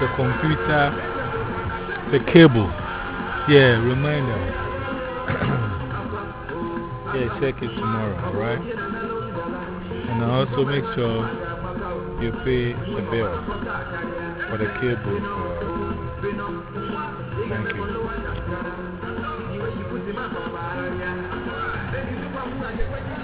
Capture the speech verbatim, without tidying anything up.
the computer, the cable. Yeah, remind them. Yeah, check it tomorrow, alright? And also make sure you pay the bill for the cable. For, thank you.